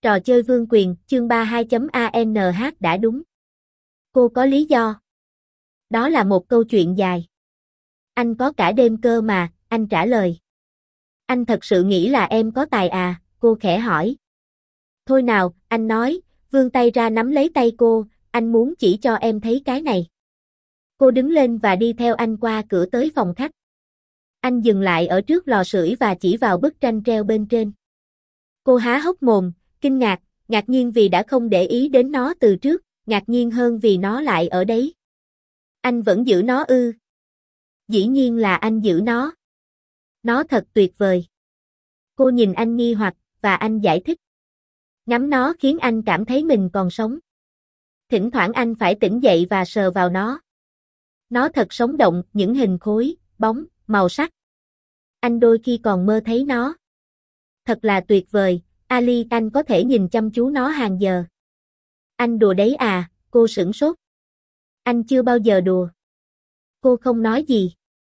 Trò chơi vương quyền, chương 32.anh đã đúng. Cô có lý do. Đó là một câu chuyện dài. Anh có cả đêm cơ mà, anh trả lời. Anh thật sự nghĩ là em có tài à, cô khẽ hỏi. Thôi nào, anh nói, vươn tay ra nắm lấy tay cô, anh muốn chỉ cho em thấy cái này. Cô đứng lên và đi theo anh qua cửa tới phòng khách. Anh dừng lại ở trước lò sưởi và chỉ vào bức tranh treo bên trên. Cô há hốc mồm, kinh ngạc, ngạc nhiên vì đã không để ý đến nó từ trước, ngạc nhiên hơn vì nó lại ở đấy. Anh vẫn giữ nó ư? Dĩ nhiên là anh giữ nó. Nó thật tuyệt vời. Cô nhìn anh nghi hoặc, và anh giải thích. Ngắm nó khiến anh cảm thấy mình còn sống. Thỉnh thoảng anh phải tỉnh dậy và sờ vào nó. Nó thật sống động, những hình khối, bóng, màu sắc. Anh đôi khi còn mơ thấy nó. Thật là tuyệt vời, Ali, anh có thể nhìn chăm chú nó hàng giờ. Anh đùa đấy à, cô sửng sốt. Anh chưa bao giờ đùa. Cô không nói gì.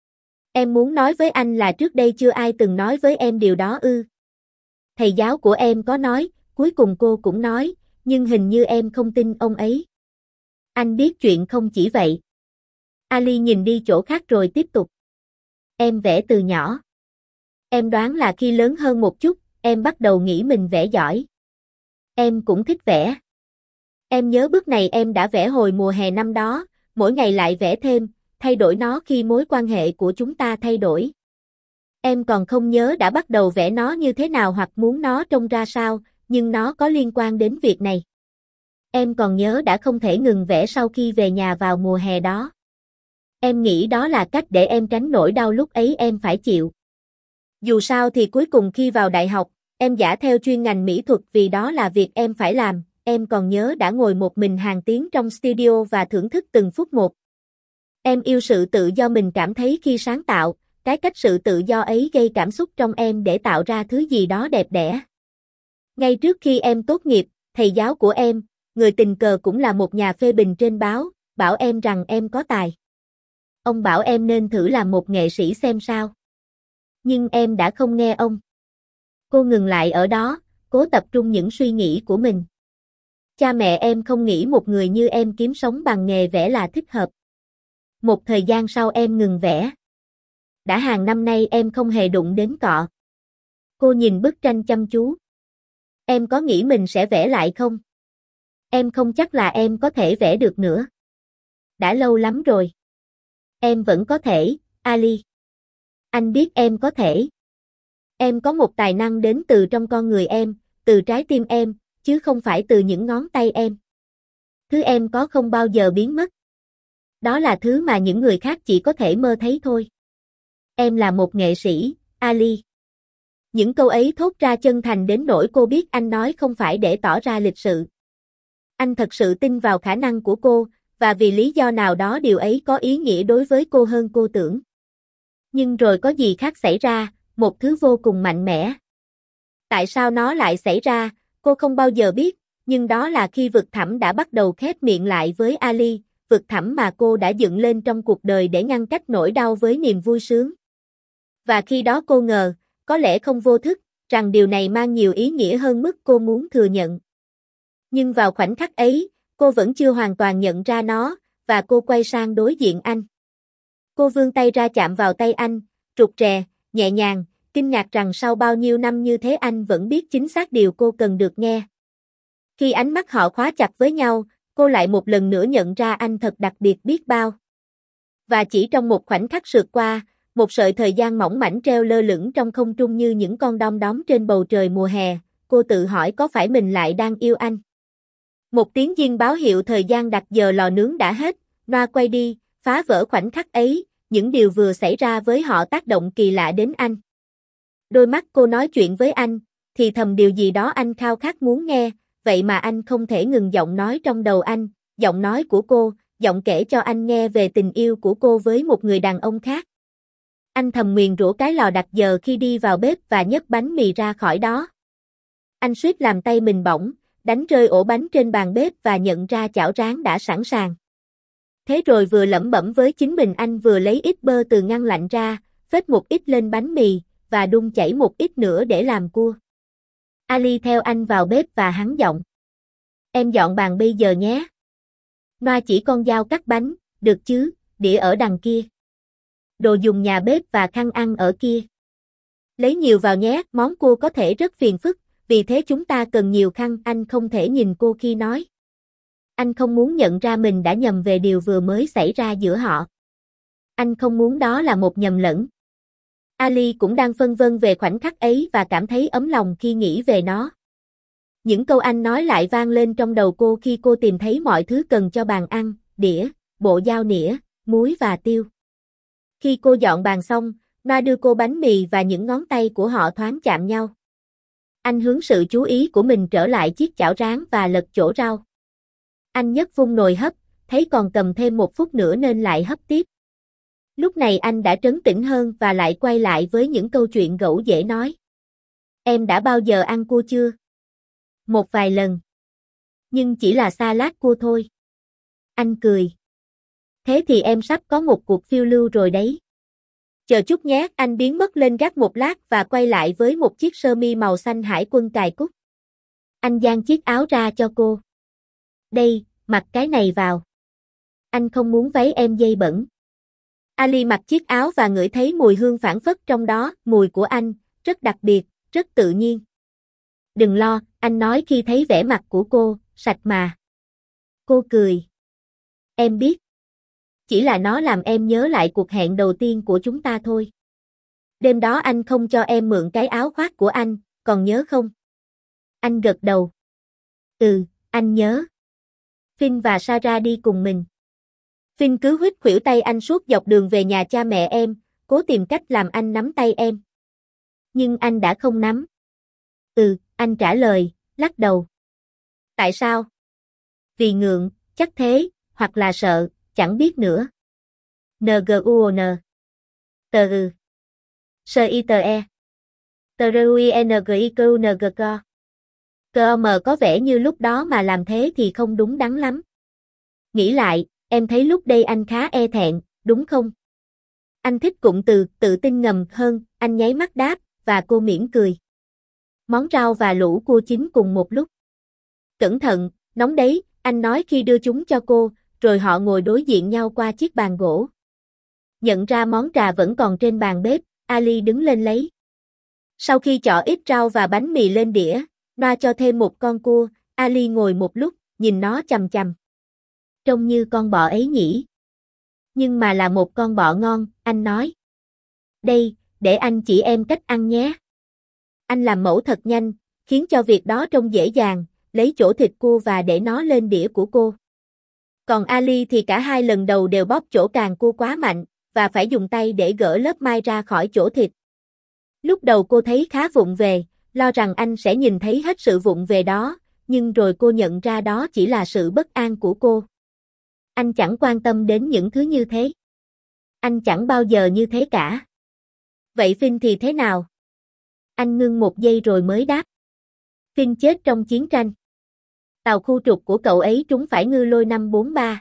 Em muốn nói với anh là trước đây chưa ai từng nói với em điều đó ư. Thầy giáo của em có nói, cuối cùng cô cũng nói, nhưng hình như em không tin ông ấy. Anh biết chuyện không chỉ vậy. Ali nhìn đi chỗ khác rồi tiếp tục. Em vẽ từ nhỏ. Em đoán là khi lớn hơn một chút, em bắt đầu nghĩ mình vẽ giỏi. Em cũng thích vẽ. Em nhớ bức này em đã vẽ hồi mùa hè năm đó, mỗi ngày lại vẽ thêm, thay đổi nó khi mối quan hệ của chúng ta thay đổi. Em còn không nhớ đã bắt đầu vẽ nó như thế nào hoặc muốn nó trông ra sao, nhưng nó có liên quan đến việc này. Em còn nhớ đã không thể ngừng vẽ sau khi về nhà vào mùa hè đó. Em nghĩ đó là cách để em tránh nỗi đau lúc ấy em phải chịu. Dù sao thì cuối cùng khi vào đại học, em vẽ theo chuyên ngành mỹ thuật vì đó là việc em phải làm. Em còn nhớ đã ngồi một mình hàng tiếng trong studio và thưởng thức từng phút một. Em yêu sự tự do mình cảm thấy khi sáng tạo, cái cách sự tự do ấy gây cảm xúc trong em để tạo ra thứ gì đó đẹp đẽ. Ngay trước khi em tốt nghiệp, thầy giáo của em, người tình cờ cũng là một nhà phê bình trên báo, bảo em rằng em có tài. Ông bảo em nên thử làm một nghệ sĩ xem sao. Nhưng em đã không nghe ông. Cô ngừng lại ở đó, cố tập trung những suy nghĩ của mình. Cha mẹ em không nghĩ một người như em kiếm sống bằng nghề vẽ là thích hợp. Một thời gian sau em ngừng vẽ. Đã hàng năm nay em không hề đụng đến cọ. Cô nhìn bức tranh chăm chú. Em có nghĩ mình sẽ vẽ lại không? Em không chắc là em có thể vẽ được nữa. Đã lâu lắm rồi. Em vẫn có thể, Ali. Anh biết em có thể. Em có một tài năng đến từ trong con người em, từ trái tim em, chứ không phải từ những ngón tay em. Thứ em có không bao giờ biến mất. Đó là thứ mà những người khác chỉ có thể mơ thấy thôi. Em là một nghệ sĩ, Ali. Những câu ấy thốt ra chân thành đến nỗi cô biết anh nói không phải để tỏ ra lịch sự. Anh thật sự tin vào khả năng của cô, và vì lý do nào đó điều ấy có ý nghĩa đối với cô hơn cô tưởng. Nhưng rồi có gì khác xảy ra, một thứ vô cùng mạnh mẽ. Tại sao nó lại xảy ra, cô không bao giờ biết, nhưng đó là khi vực thẳm đã bắt đầu khép miệng lại với Ali, vực thẳm mà cô đã dựng lên trong cuộc đời để ngăn cách nỗi đau với niềm vui sướng. Và khi đó cô ngờ, có lẽ không vô thức, rằng điều này mang nhiều ý nghĩa hơn mức cô muốn thừa nhận. Nhưng vào khoảnh khắc ấy, cô vẫn chưa hoàn toàn nhận ra nó, và cô quay sang đối diện anh. Cô vươn tay ra chạm vào tay anh, rụt rè, nhẹ nhàng, kinh ngạc rằng sau bao nhiêu năm như thế anh vẫn biết chính xác điều cô cần được nghe. Khi ánh mắt họ khóa chặt với nhau, cô lại một lần nữa nhận ra anh thật đặc biệt biết bao. Và chỉ trong một khoảnh khắc sượt qua, một sợi thời gian mỏng mảnh treo lơ lửng trong không trung như những con đom đóm trên bầu trời mùa hè, cô tự hỏi có phải mình lại đang yêu anh. Một tiếng diên báo hiệu thời gian đặt giờ lò nướng đã hết, loa quay đi, phá vỡ khoảnh khắc ấy, những điều vừa xảy ra với họ tác động kỳ lạ đến anh. Đôi mắt cô nói chuyện với anh, thì thầm điều gì đó anh khao khát muốn nghe, vậy mà anh không thể ngừng giọng nói trong đầu anh, giọng nói của cô, giọng kể cho anh nghe về tình yêu của cô với một người đàn ông khác. Anh thầm nguyền rủa cái lò đặt giờ khi đi vào bếp và nhấc bánh mì ra khỏi đó. Anh suýt làm tay mình bỏng, đánh rơi ổ bánh trên bàn bếp và nhận ra chảo rán đã sẵn sàng. Thế rồi vừa lẩm bẩm với chính mình anh vừa lấy ít bơ từ ngăn lạnh ra, phết một ít lên bánh mì, và đun chảy một ít nữa để làm cua. Ali theo anh vào bếp và hắn giọng. Em dọn bàn bây giờ nhé. Noa chỉ con dao cắt bánh, được chứ, đĩa ở đằng kia. Đồ dùng nhà bếp và khăn ăn ở kia. Lấy nhiều vào nhé, món cua có thể rất phiền phức, vì thế chúng ta cần nhiều khăn. Anh không thể nhìn cô khi nói. Anh không muốn nhận ra mình đã nhầm về điều vừa mới xảy ra giữa họ. Anh không muốn đó là một nhầm lẫn. Ali cũng đang phân vân về khoảnh khắc ấy và cảm thấy ấm lòng khi nghĩ về nó. Những câu anh nói lại vang lên trong đầu cô khi cô tìm thấy mọi thứ cần cho bàn ăn, đĩa, bộ dao nĩa, muối và tiêu. Khi cô dọn bàn xong, Noa đưa cô bánh mì và những ngón tay của họ thoáng chạm nhau. Anh hướng sự chú ý của mình trở lại chiếc chảo rán và lật chỗ rau. Anh nhấc vung nồi hấp, thấy còn cầm thêm 1 phút nữa nên lại hấp tiếp. Lúc này anh đã trấn tĩnh hơn và lại quay lại với những câu chuyện gẫu dễ nói. Em đã bao giờ ăn cua chưa? Một vài lần. Nhưng chỉ là salad cua thôi. Anh cười. Thế thì em sắp có một cuộc phiêu lưu rồi đấy. Chờ chút nhé, anh biến mất lên gác một lát và quay lại với một chiếc sơ mi màu xanh hải quân cài cúc. Anh dang chiếc áo ra cho cô. Đây, mặc cái này vào. Anh không muốn váy em dây bẩn. Ali mặc chiếc áo và ngửi thấy mùi hương phảng phất trong đó, mùi của anh, rất đặc biệt, rất tự nhiên. Đừng lo, anh nói khi thấy vẻ mặt của cô, sạch mà. Cô cười. Em biết. Chỉ là nó làm em nhớ lại cuộc hẹn đầu tiên của chúng ta thôi. Đêm đó anh không cho em mượn cái áo khoác của anh, còn nhớ không? Anh gật đầu. Ừ, anh nhớ. Finn và Sarah đi cùng mình. Finn cứ huýt khuỷu tay anh suốt dọc đường về nhà cha mẹ em, cố tìm cách làm anh nắm tay em. Nhưng anh đã không nắm. Ừ, anh trả lời, lắc đầu. Tại sao? Vì ngượng, chắc thế, hoặc là sợ, chẳng biết nữa. NGUON. Tờ ừ. Sơ y tờ e. Tờ RUINGIQNGC. COM có vẻ như lúc đó mà làm thế thì không đúng đắn lắm. Nghĩ lại, em thấy lúc đây anh khá e thẹn, đúng không? Anh thích cụm từ tự tin ngầm hơn, anh nháy mắt đáp, và cô mỉm cười. Món rau và lũ cua chín cùng một lúc. Cẩn thận, nóng đấy, anh nói khi đưa chúng cho cô, rồi họ ngồi đối diện nhau qua chiếc bàn gỗ. Nhận ra món trà vẫn còn trên bàn bếp, Ali đứng lên lấy. Sau khi chọ ít rau và bánh mì lên đĩa, Noa cho thêm một con cua, Ali ngồi một lúc, nhìn nó chằm chằm. Trông như con bọ ấy nhỉ? Nhưng mà là một con bọ ngon, anh nói. Đây, để anh chỉ em cách ăn nhé. Anh làm mẫu thật nhanh, khiến cho việc đó trông dễ dàng, lấy chỗ thịt cua và để nó lên đĩa của cô. Còn Ali thì cả hai lần đầu đều bóp chỗ càng cua quá mạnh, và phải dùng tay để gỡ lớp mai ra khỏi chỗ thịt. Lúc đầu cô thấy khá vụng về, lo rằng anh sẽ nhìn thấy hết sự vụng về đó, nhưng rồi cô nhận ra đó chỉ là sự bất an của cô. Anh chẳng quan tâm đến những thứ như thế. Anh chẳng bao giờ như thế cả. Vậy Finn thì thế nào? Anh ngưng một giây rồi mới đáp. Finn chết trong chiến tranh. Tàu khu trục của cậu ấy trúng phải ngư lôi năm 43.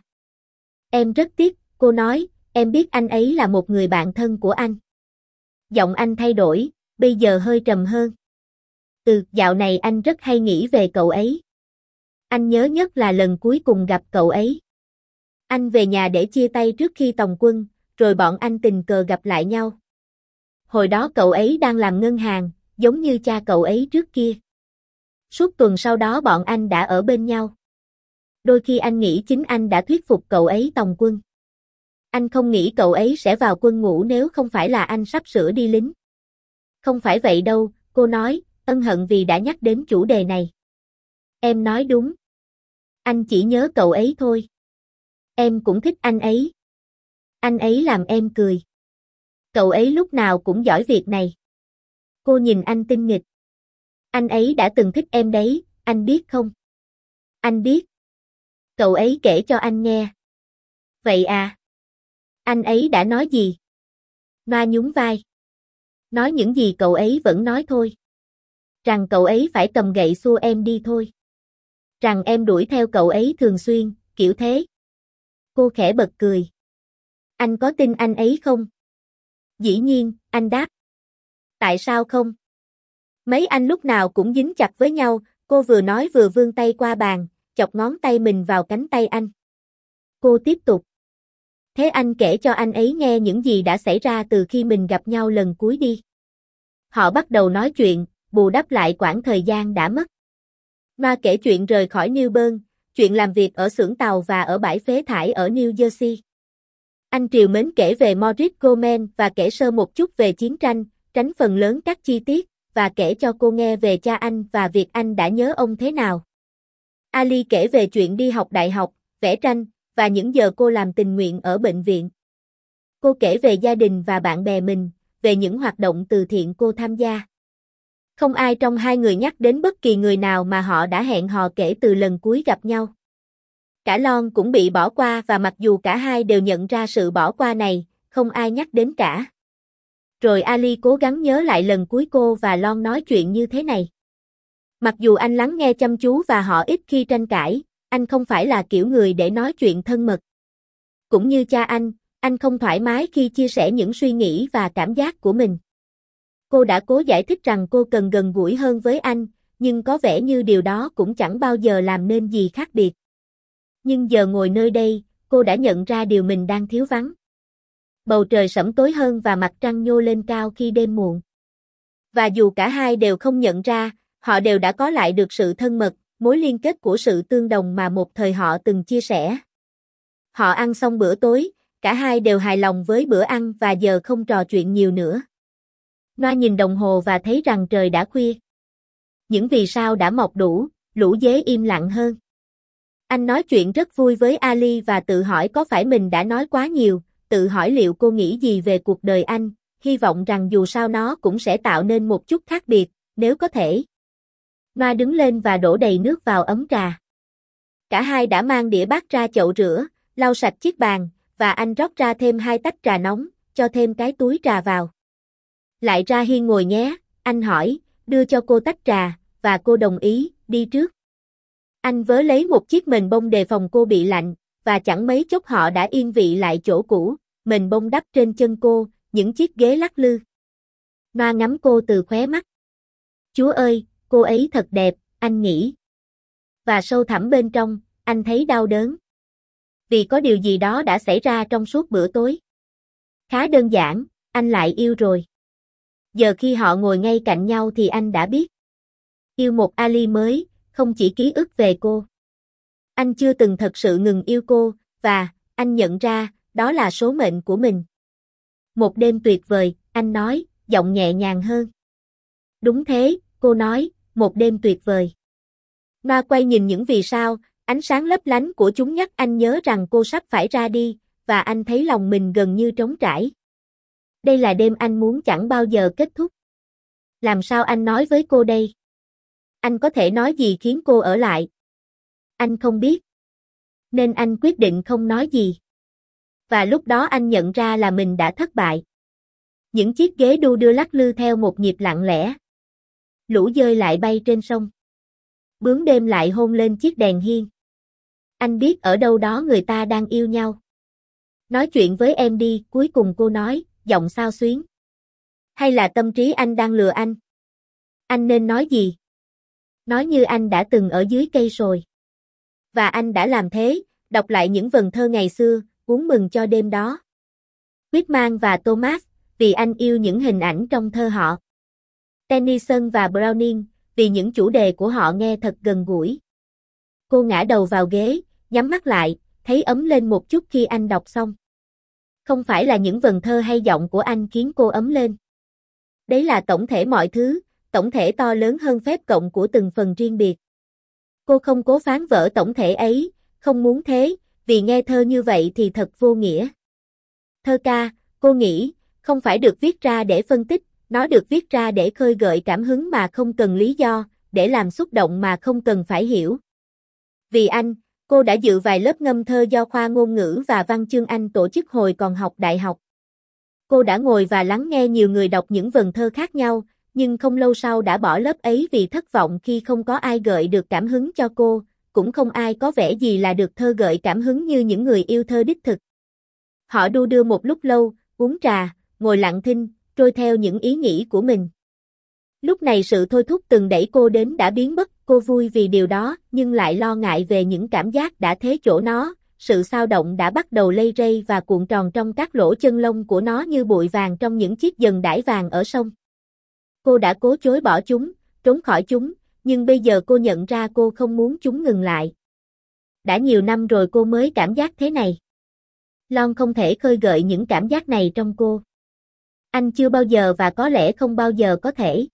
Em rất tiếc, cô nói, em biết anh ấy là một người bạn thân của anh. Giọng anh thay đổi, bây giờ hơi trầm hơn. Dạo này anh rất hay nghĩ về cậu ấy. Anh nhớ nhất là lần cuối cùng gặp cậu ấy. Anh về nhà để chia tay trước khi tòng quân, rồi bọn anh tình cờ gặp lại nhau. Hồi đó cậu ấy đang làm ngân hàng, giống như cha cậu ấy trước kia. Suốt tuần sau đó bọn anh đã ở bên nhau. Đôi khi anh nghĩ chính anh đã thuyết phục cậu ấy tòng quân. Anh không nghĩ cậu ấy sẽ vào quân ngũ nếu không phải là anh sắp sửa đi lính. Không phải vậy đâu, cô nói, ân hận vì đã nhắc đến chủ đề này. Em nói đúng. Anh chỉ nhớ cậu ấy thôi. Em cũng thích anh ấy. Anh ấy làm em cười. Cậu ấy lúc nào cũng giỏi việc này. Cô nhìn anh tinh nghịch. Anh ấy đã từng thích em đấy, anh biết không? Anh biết. Cậu ấy kể cho anh nghe. Vậy à? Anh ấy đã nói gì? Noa nhún vai. Nói những gì cậu ấy vẫn nói thôi. Rằng cậu ấy phải cầm gậy xua em đi thôi. Rằng em đuổi theo cậu ấy thường xuyên, kiểu thế. Cô khẽ bật cười. Anh có tin anh ấy không? Dĩ nhiên, anh đáp. Tại sao không? Mấy anh lúc nào cũng dính chặt với nhau, cô vừa nói vừa vươn tay qua bàn, chọc ngón tay mình vào cánh tay anh. Cô tiếp tục. Thế anh kể cho anh ấy nghe những gì đã xảy ra từ khi mình gặp nhau lần cuối đi. Họ bắt đầu nói chuyện, bù đắp lại quãng thời gian đã mất. Noah kể chuyện rời khỏi New Bern, chuyện làm việc ở xưởng tàu và ở bãi phế thải ở New Jersey. Anh trìu mến kể về Morris Goldman và kể sơ một chút về chiến tranh, tránh phần lớn các chi tiết, và kể cho cô nghe về cha anh và việc anh đã nhớ ông thế nào. Ali kể về chuyện đi học đại học, vẽ tranh, và những giờ cô làm tình nguyện ở bệnh viện. Cô kể về gia đình và bạn bè mình, về những hoạt động từ thiện cô tham gia. Không ai trong hai người nhắc đến bất kỳ người nào mà họ đã hẹn hò kể từ lần cuối gặp nhau. Cả Lon cũng bị bỏ qua và mặc dù cả hai đều nhận ra sự bỏ qua này, không ai nhắc đến cả. Rồi Ali cố gắng nhớ lại lần cuối cô và Lon nói chuyện như thế này. Mặc dù anh lắng nghe chăm chú và họ ít khi tranh cãi, anh không phải là kiểu người để nói chuyện thân mật. Cũng như cha anh không thoải mái khi chia sẻ những suy nghĩ và cảm giác của mình. Cô đã cố giải thích rằng cô cần gần gũi hơn với anh, nhưng có vẻ như điều đó cũng chẳng bao giờ làm nên gì khác biệt. Nhưng giờ ngồi nơi đây, cô đã nhận ra điều mình đang thiếu vắng. Bầu trời sẫm tối hơn và mặt trăng nhô lên cao khi đêm muộn. Và dù cả hai đều không nhận ra, họ đều đã có lại được sự thân mật, mối liên kết của sự tương đồng mà một thời họ từng chia sẻ. Họ ăn xong bữa tối, cả hai đều hài lòng với bữa ăn và giờ không trò chuyện nhiều nữa. Noah nhìn đồng hồ và thấy rằng trời đã khuya. Những vì sao đã mọc đủ, lũ dế im lặng hơn. Anh nói chuyện rất vui với Ali và tự hỏi có phải mình đã nói quá nhiều, tự hỏi liệu cô nghĩ gì về cuộc đời anh, hy vọng rằng dù sao nó cũng sẽ tạo nên một chút khác biệt, nếu có thể. Noah đứng lên và đổ đầy nước vào ấm trà. Cả hai đã mang đĩa bát ra chậu rửa, lau sạch chiếc bàn, và anh rót ra thêm 2 tách trà nóng, cho thêm cái túi trà vào. Lại ra hiên ngồi nhé, anh hỏi, đưa cho cô tách trà, và cô đồng ý, đi trước. Anh vớ lấy một chiếc mền bông đề phòng cô bị lạnh, và chẳng mấy chốc họ đã yên vị lại chỗ cũ, mền bông đắp trên chân cô, những chiếc ghế lắc lư. Noah ngắm cô từ khóe mắt. Chúa ơi, cô ấy thật đẹp, anh nghĩ. Và sâu thẳm bên trong, anh thấy đau đớn. Vì có điều gì đó đã xảy ra trong suốt bữa tối. Khá đơn giản, anh lại yêu rồi. Giờ khi họ ngồi ngay cạnh nhau thì anh đã biết. Yêu một Ali mới, không chỉ ký ức về cô. Anh chưa từng thật sự ngừng yêu cô, và, anh nhận ra, đó là số mệnh của mình. Một đêm tuyệt vời, anh nói, giọng nhẹ nhàng hơn. Đúng thế, cô nói, một đêm tuyệt vời. Noah quay nhìn những vì sao, ánh sáng lấp lánh của chúng nhắc anh nhớ rằng cô sắp phải ra đi, và anh thấy lòng mình gần như trống trải. Đây là đêm anh muốn chẳng bao giờ kết thúc. Làm sao anh nói với cô đây? Anh có thể nói gì khiến cô ở lại? Anh không biết. Nên anh quyết định không nói gì. Và lúc đó anh nhận ra là mình đã thất bại. Những chiếc ghế đu đưa lắc lư theo một nhịp lặng lẽ. Lũ dơi lại bay trên sông. Bướm đêm lại hôn lên chiếc đèn hiên. Anh biết ở đâu đó người ta đang yêu nhau. Nói chuyện với em đi, cuối cùng cô nói, giọng xao xuyến. Hay là tâm trí anh đang lừa anh? Anh nên nói gì? Nói như anh đã từng ở dưới cây rồi. Và anh đã làm thế, đọc lại những vần thơ ngày xưa, uống mừng cho đêm đó. Whitman và Thomas, vì anh yêu những hình ảnh trong thơ họ. Tennyson và Browning, vì những chủ đề của họ nghe thật gần gũi. Cô ngã đầu vào ghế, nhắm mắt lại, thấy ấm lên một chút khi anh đọc xong. Không phải là những vần thơ hay giọng của anh khiến cô ấm lên. Đấy là tổng thể mọi thứ, tổng thể to lớn hơn phép cộng của từng phần riêng biệt. Cô không cố phán vỡ tổng thể ấy, không muốn thế, vì nghe thơ như vậy thì thật vô nghĩa. Thơ ca, cô nghĩ, không phải được viết ra để phân tích, nó được viết ra để khơi gợi cảm hứng mà không cần lý do, để làm xúc động mà không cần phải hiểu. Vì anh, cô đã dự vài lớp ngâm thơ do khoa ngôn ngữ và văn chương Anh tổ chức hồi còn học đại học. Cô đã ngồi và lắng nghe nhiều người đọc những vần thơ khác nhau, nhưng không lâu sau đã bỏ lớp ấy vì thất vọng khi không có ai gợi được cảm hứng cho cô, cũng không ai có vẻ gì là được thơ gợi cảm hứng như những người yêu thơ đích thực. Họ đu đưa một lúc lâu, uống trà, ngồi lặng thinh, trôi theo những ý nghĩ của mình. Lúc này sự thôi thúc từng đẩy cô đến đã biến mất, cô vui vì điều đó, nhưng lại lo ngại về những cảm giác đã thế chỗ nó, sự xao động đã bắt đầu lây rây và cuộn tròn trong các lỗ chân lông của nó như bụi vàng trong những chiếc dần đãi vàng ở sông. Cô đã cố chối bỏ chúng, trốn khỏi chúng, nhưng bây giờ cô nhận ra cô không muốn chúng ngừng lại. Đã nhiều năm rồi cô mới cảm giác thế này. Lon không thể khơi gợi những cảm giác này trong cô. Anh chưa bao giờ và có lẽ không bao giờ có thể.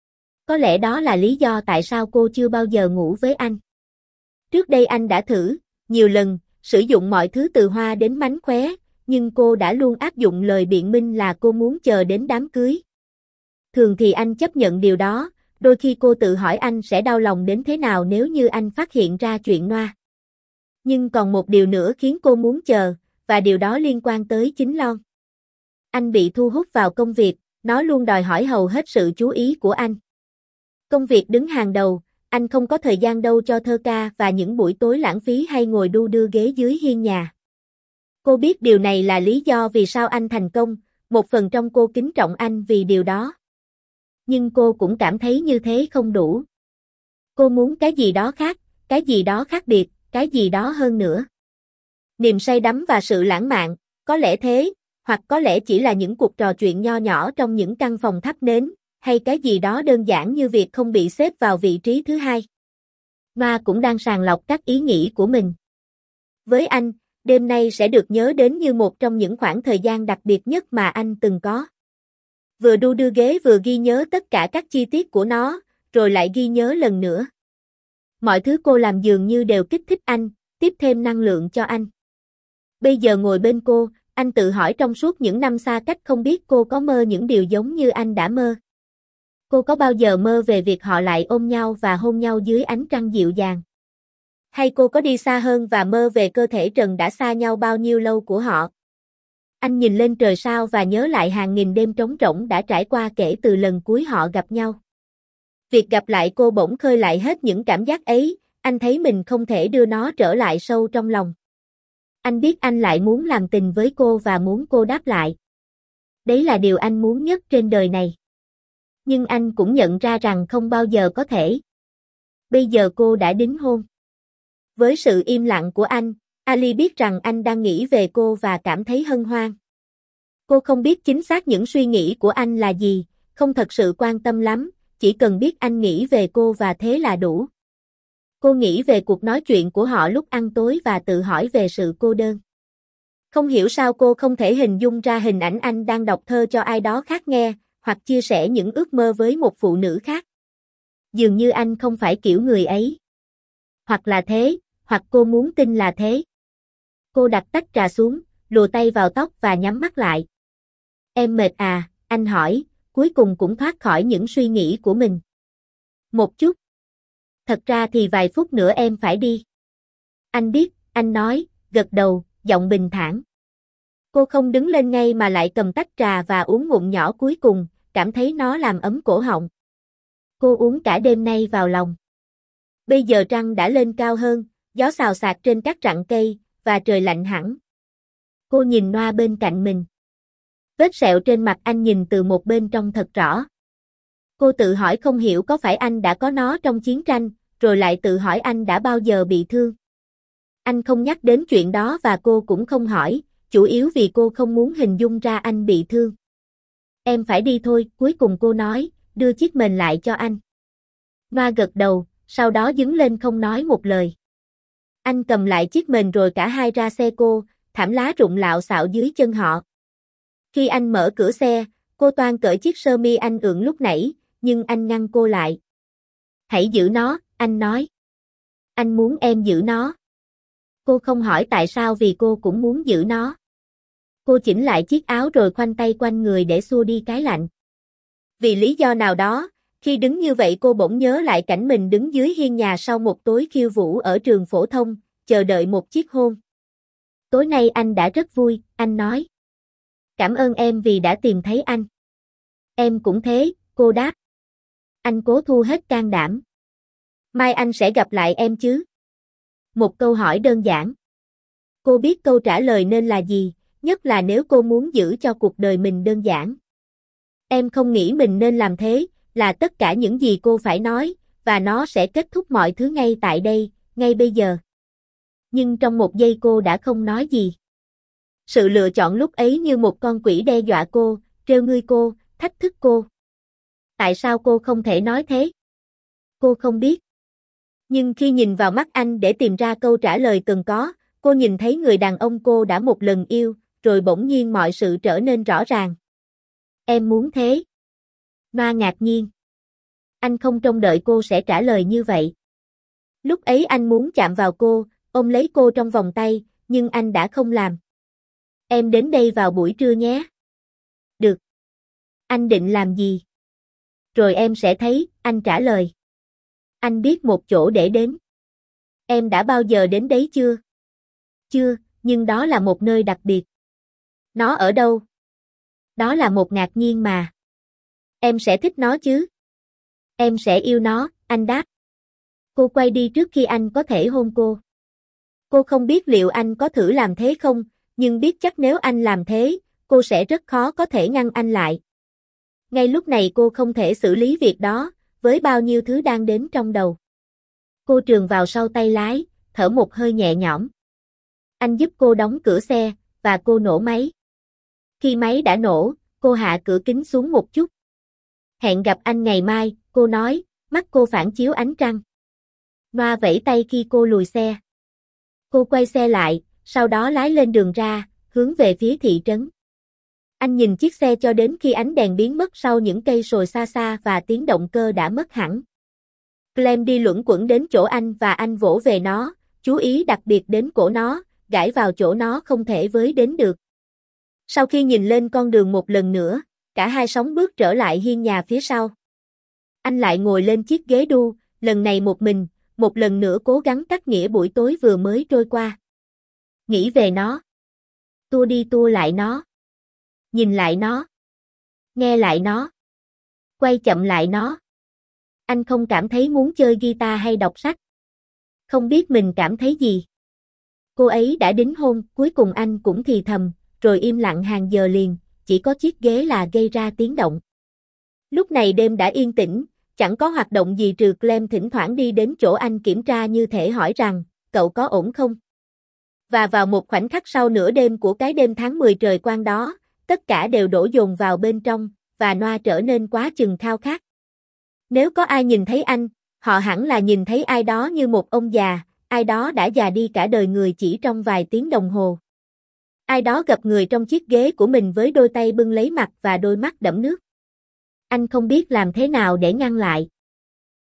Có lẽ đó là lý do tại sao cô chưa bao giờ ngủ với anh. Trước đây anh đã thử, nhiều lần, sử dụng mọi thứ từ hoa đến mánh khóe, nhưng cô đã luôn áp dụng lời biện minh là cô muốn chờ đến đám cưới. Thường thì anh chấp nhận điều đó, đôi khi cô tự hỏi anh sẽ đau lòng đến thế nào nếu như anh phát hiện ra chuyện Noa. Nhưng còn một điều nữa khiến cô muốn chờ, và điều đó liên quan tới chính Lon. Anh bị thu hút vào công việc, nó luôn đòi hỏi hầu hết sự chú ý của anh. Công việc đứng hàng đầu, anh không có thời gian đâu cho thơ ca và những buổi tối lãng phí hay ngồi đu đưa ghế dưới hiên nhà. Cô biết điều này là lý do vì sao anh thành công, một phần trong cô kính trọng anh vì điều đó. Nhưng cô cũng cảm thấy như thế không đủ. Cô muốn cái gì đó khác, cái gì đó khác biệt, cái gì đó hơn nữa. Niềm say đắm và sự lãng mạn, có lẽ thế, hoặc có lẽ chỉ là những cuộc trò chuyện nho nhỏ trong những căn phòng thắp nến, hay cái gì đó đơn giản như việc không bị xếp vào vị trí thứ hai. Noa cũng đang sàng lọc các ý nghĩ của mình. Với anh, đêm nay sẽ được nhớ đến như một trong những khoảng thời gian đặc biệt nhất mà anh từng có. Vừa đu đưa ghế vừa ghi nhớ tất cả các chi tiết của nó, rồi lại ghi nhớ lần nữa. Mọi thứ cô làm dường như đều kích thích anh, tiếp thêm năng lượng cho anh. Bây giờ ngồi bên cô, anh tự hỏi trong suốt những năm xa cách không biết cô có mơ những điều giống như anh đã mơ. Cô có bao giờ mơ về việc họ lại ôm nhau và hôn nhau dưới ánh trăng dịu dàng? Hay cô có đi xa hơn và mơ về cơ thể trần đã xa nhau bao nhiêu lâu của họ? Anh nhìn lên trời sao và nhớ lại hàng nghìn đêm trống rỗng đã trải qua kể từ lần cuối họ gặp nhau. Việc gặp lại cô bỗng khơi lại hết những cảm giác ấy, anh thấy mình không thể đưa nó trở lại sâu trong lòng. Anh biết anh lại muốn làm tình với cô và muốn cô đáp lại. Đấy là điều anh muốn nhất trên đời này. Nhưng anh cũng nhận ra rằng không bao giờ có thể. Bây giờ cô đã đính hôn. Với sự im lặng của anh, Ali biết rằng anh đang nghĩ về cô và cảm thấy hân hoan. Cô không biết chính xác những suy nghĩ của anh là gì, không thật sự quan tâm lắm, chỉ cần biết anh nghĩ về cô và thế là đủ. Cô nghĩ về cuộc nói chuyện của họ lúc ăn tối và tự hỏi về sự cô đơn. Không hiểu sao cô không thể hình dung ra hình ảnh anh đang đọc thơ cho ai đó khác nghe, hoặc chia sẻ những ước mơ với một phụ nữ khác. Dường như anh không phải kiểu người ấy. Hoặc là thế, hoặc cô muốn tin là thế. Cô đặt tách trà xuống, lùa tay vào tóc và nhắm mắt lại. Em mệt à, anh hỏi, cuối cùng cũng thoát khỏi những suy nghĩ của mình. Một chút. Thật ra thì vài phút nữa em phải đi. Anh biết, anh nói, gật đầu, giọng bình thản. Cô không đứng lên ngay mà lại cầm tách trà và uống ngụm nhỏ cuối cùng, cảm thấy nó làm ấm cổ họng. Cô uống cả đêm nay vào lòng. Bây giờ trăng đã lên cao hơn, gió xào xạc trên các rặng cây, và trời lạnh hẳn. Cô nhìn Noa bên cạnh mình. Vết sẹo trên mặt anh nhìn từ một bên trông thật rõ. Cô tự hỏi không hiểu có phải anh đã có nó trong chiến tranh, rồi lại tự hỏi anh đã bao giờ bị thương. Anh không nhắc đến chuyện đó và cô cũng không hỏi, chủ yếu vì cô không muốn hình dung ra anh bị thương. Em phải đi thôi, cuối cùng cô nói, đưa chiếc mền lại cho anh. Noa gật đầu, sau đó đứng lên không nói một lời. Anh cầm lại chiếc mền rồi cả hai ra xe cô, thảm lá rụng lạo xạo dưới chân họ. Khi anh mở cửa xe, cô toan cởi chiếc sơ mi anh ượn lúc nãy, nhưng anh ngăn cô lại. Hãy giữ nó, anh nói. Anh muốn em giữ nó. Cô không hỏi tại sao vì cô cũng muốn giữ nó. Cô chỉnh lại chiếc áo rồi khoanh tay quanh người để xua đi cái lạnh. Vì lý do nào đó, khi đứng như vậy cô bỗng nhớ lại cảnh mình đứng dưới hiên nhà sau một tối khiêu vũ ở trường phổ thông, chờ đợi một chiếc hôn. Tối nay anh đã rất vui, anh nói. Cảm ơn em vì đã tìm thấy anh. Em cũng thế, cô đáp. Anh cố thu hết can đảm. Mai anh sẽ gặp lại em chứ? Một câu hỏi đơn giản. Cô biết câu trả lời nên là gì, nhất là nếu cô muốn giữ cho cuộc đời mình đơn giản. Em không nghĩ mình nên làm thế, là tất cả những gì cô phải nói, và nó sẽ kết thúc mọi thứ ngay tại đây, ngay bây giờ. Nhưng trong một giây cô đã không nói gì. Sự lựa chọn lúc ấy như một con quỷ đe dọa cô, trêu ngươi cô, thách thức cô. Tại sao cô không thể nói thế? Cô không biết. Nhưng khi nhìn vào mắt anh để tìm ra câu trả lời cần có, cô nhìn thấy người đàn ông cô đã một lần yêu, rồi bỗng nhiên mọi sự trở nên rõ ràng. Em muốn thế. Noa ngạc nhiên. Anh không trông đợi cô sẽ trả lời như vậy. Lúc ấy anh muốn chạm vào cô, ôm lấy cô trong vòng tay, nhưng anh đã không làm. Em đến đây vào buổi trưa nhé. Được. Anh định làm gì? Rồi em sẽ thấy, anh trả lời. Anh biết một chỗ để đến. Em đã bao giờ đến đấy chưa? Chưa, nhưng đó là một nơi đặc biệt. Nó ở đâu? Đó là một ngạc nhiên mà. Em sẽ thích nó chứ? Em sẽ yêu nó, anh đáp. Cô quay đi trước khi anh có thể hôn cô. Cô không biết liệu anh có thử làm thế không, nhưng biết chắc nếu anh làm thế, cô sẽ rất khó có thể ngăn anh lại. Ngay lúc này cô không thể xử lý việc đó, với bao nhiêu thứ đang đến trong đầu. Cô trườn vào sau tay lái, thở một hơi nhẹ nhõm. Anh giúp cô đóng cửa xe, và cô nổ máy. Khi máy đã nổ, cô hạ cửa kính xuống một chút. Hẹn gặp anh ngày mai, cô nói, mắt cô phản chiếu ánh trăng. Noa vẫy tay khi cô lùi xe. Cô quay xe lại, sau đó lái lên đường ra, hướng về phía thị trấn. Anh nhìn chiếc xe cho đến khi ánh đèn biến mất sau những cây sồi xa xa và tiếng động cơ đã mất hẳn. Clem đi luẩn quẩn đến chỗ anh và anh vỗ về nó, chú ý đặc biệt đến cổ nó, gãi vào chỗ nó không thể với đến được. Sau khi nhìn lên con đường một lần nữa, cả hai sóng bước trở lại hiên nhà phía sau. Anh lại ngồi lên chiếc ghế đu, lần này một mình, một lần nữa cố gắng cắt nghĩa buổi tối vừa mới trôi qua. Nghĩ về nó. Tua đi tua lại nó. Nhìn lại nó. Nghe lại nó. Quay chậm lại nó. Anh không cảm thấy muốn chơi guitar hay đọc sách. Không biết mình cảm thấy gì. Cô ấy đã đính hôn, cuối cùng anh cũng thì thầm, rồi im lặng hàng giờ liền, chỉ có chiếc ghế là gây ra tiếng động. Lúc này đêm đã yên tĩnh, chẳng có hoạt động gì trừ Clem thỉnh thoảng đi đến chỗ anh kiểm tra như thể hỏi rằng, cậu có ổn không? Và vào một khoảnh khắc sau nửa đêm của cái đêm tháng 10 trời quang đó, tất cả đều đổ dồn vào bên trong, và Noa trở nên quá chừng khao khát. Nếu có ai nhìn thấy anh, họ hẳn là nhìn thấy ai đó như một ông già, ai đó đã già đi cả đời người chỉ trong vài tiếng đồng hồ. Ai đó gập người trong chiếc ghế của mình với đôi tay bưng lấy mặt và đôi mắt đẫm nước. Anh không biết làm thế nào để ngăn lại.